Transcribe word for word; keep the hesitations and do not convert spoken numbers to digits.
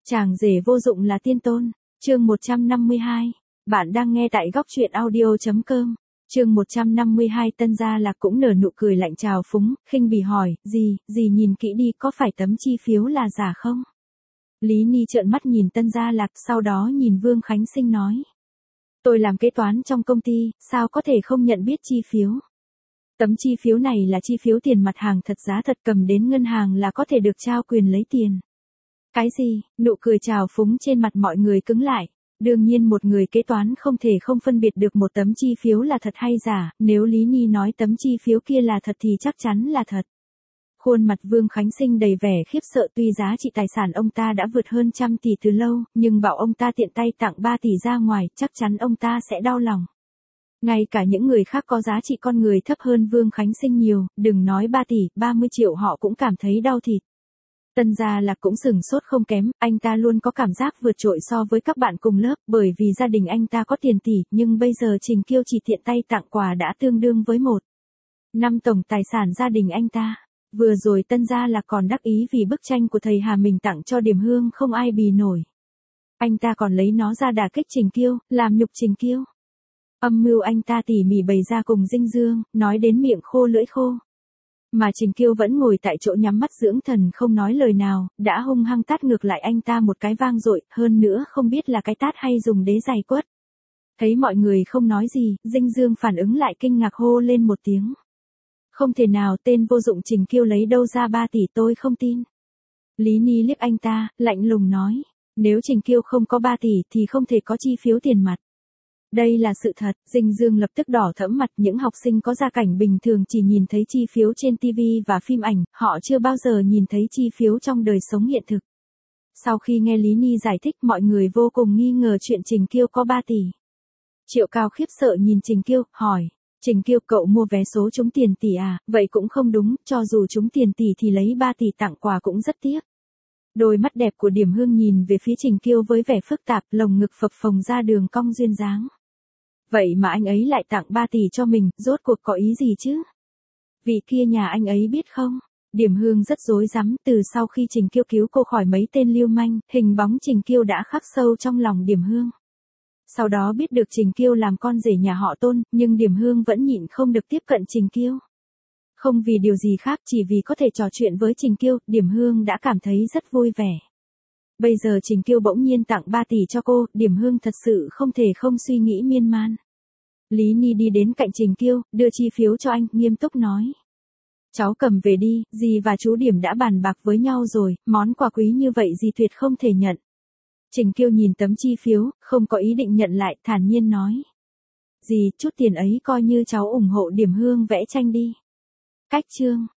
Chàng rể vô dụng là tiên tôn. Chương một trăm năm mươi hai. Bạn đang nghe tại góc truyện audio chấm com. Chương một trăm năm mươi hai. Tân Gia Lạc cũng nở nụ cười lạnh trào phúng, khinh bỉ hỏi, "Gì, gì nhìn kỹ đi, có phải tấm chi phiếu là giả không?" Lý Ni trợn mắt nhìn Tân Gia Lạc, sau đó nhìn Vương Khánh Sinh nói: "Tôi làm kế toán trong công ty, sao có thể không nhận biết chi phiếu? Tấm chi phiếu này là chi phiếu tiền mặt hàng thật giá thật, cầm đến ngân hàng là có thể được trao quyền lấy tiền." "Cái gì?" Nụ cười trào phúng trên mặt mọi người cứng lại. Đương nhiên một người kế toán không thể không phân biệt được một tấm chi phiếu là thật hay giả, nếu Lý Ni nói tấm chi phiếu kia là thật thì chắc chắn là thật. Khuôn mặt Vương Khánh Sinh đầy vẻ khiếp sợ, tuy giá trị tài sản ông ta đã vượt hơn trăm tỷ từ lâu, nhưng bảo ông ta tiện tay tặng ba tỷ ra ngoài, chắc chắn ông ta sẽ đau lòng. Ngay cả những người khác có giá trị con người thấp hơn Vương Khánh Sinh nhiều, đừng nói ba tỷ, ba mươi triệu họ cũng cảm thấy đau thịt. Tân Gia Lạc cũng sửng sốt không kém, anh ta luôn có cảm giác vượt trội so với các bạn cùng lớp, bởi vì gia đình anh ta có tiền tỷ, nhưng bây giờ Trình Kiêu chỉ tiện tay tặng quà đã tương đương với một năm tổng tài sản gia đình anh ta. Vừa rồi Tân Gia Lạc còn đắc ý vì bức tranh của thầy Hà mình tặng cho Điềm Hương không ai bì nổi. Anh ta còn lấy nó ra đả kích Trình Kiêu, làm nhục Trình Kiêu. Âm mưu anh ta tỉ mỉ bày ra cùng Dinh Dương, nói đến miệng khô lưỡi khô. Mà Trình Kiêu vẫn ngồi tại chỗ nhắm mắt dưỡng thần không nói lời nào, đã hung hăng tát ngược lại anh ta một cái vang dội, hơn nữa không biết là cái tát hay dùng đế giày quất. Thấy mọi người không nói gì, Dinh Dương phản ứng lại kinh ngạc hô lên một tiếng: "Không thể nào, tên vô dụng Trình Kiêu lấy đâu ra ba tỷ, tôi không tin." Lý Ni liếc anh ta, lạnh lùng nói: "Nếu Trình Kiêu không có ba tỷ thì không thể có chi phiếu tiền mặt. Đây là sự thật." Dinh Dương lập tức đỏ thẫm mặt, những học sinh có gia cảnh bình thường chỉ nhìn thấy chi phiếu trên ti vi và phim ảnh, họ chưa bao giờ nhìn thấy chi phiếu trong đời sống hiện thực. Sau khi nghe Lý Ni giải thích, mọi người vô cùng nghi ngờ chuyện Trình Kiêu có ba tỷ. Triệu Cao khiếp sợ nhìn Trình Kiêu, hỏi: "Trình Kiêu, cậu mua vé số trúng tiền tỷ à?" "Vậy cũng không đúng, cho dù trúng tiền tỷ thì lấy ba tỷ tặng quà cũng rất tiếc." Đôi mắt đẹp của Điềm Hương nhìn về phía Trình Kiêu với vẻ phức tạp, lồng ngực phập phồng ra đường cong duyên dáng. Vậy mà anh ấy lại tặng ba tỷ cho mình, rốt cuộc có ý gì chứ? Vị kia nhà anh ấy biết không? Điềm Hương rất rối rắm, từ sau khi Trình Kiêu cứu cô khỏi mấy tên lưu manh, hình bóng Trình Kiêu đã khắc sâu trong lòng Điềm Hương. Sau đó biết được Trình Kiêu làm con rể nhà họ Tôn, nhưng Điềm Hương vẫn nhịn không được tiếp cận Trình Kiêu. Không vì điều gì khác, chỉ vì có thể trò chuyện với Trình Kiêu, Điềm Hương đã cảm thấy rất vui vẻ. Bây giờ Trình Kiêu bỗng nhiên tặng ba tỷ cho cô, Điềm Hương thật sự không thể không suy nghĩ miên man. Lý Ni đi đến cạnh Trình Kiêu, đưa chi phiếu cho anh, nghiêm túc nói: "Cháu cầm về đi, dì và chú Điểm đã bàn bạc với nhau rồi, món quà quý như vậy dì tuyệt không thể nhận." Trình Kiêu nhìn tấm chi phiếu, không có ý định nhận lại, thản nhiên nói: "Dì, chút tiền ấy coi như cháu ủng hộ Điềm Hương vẽ tranh đi." Cách chương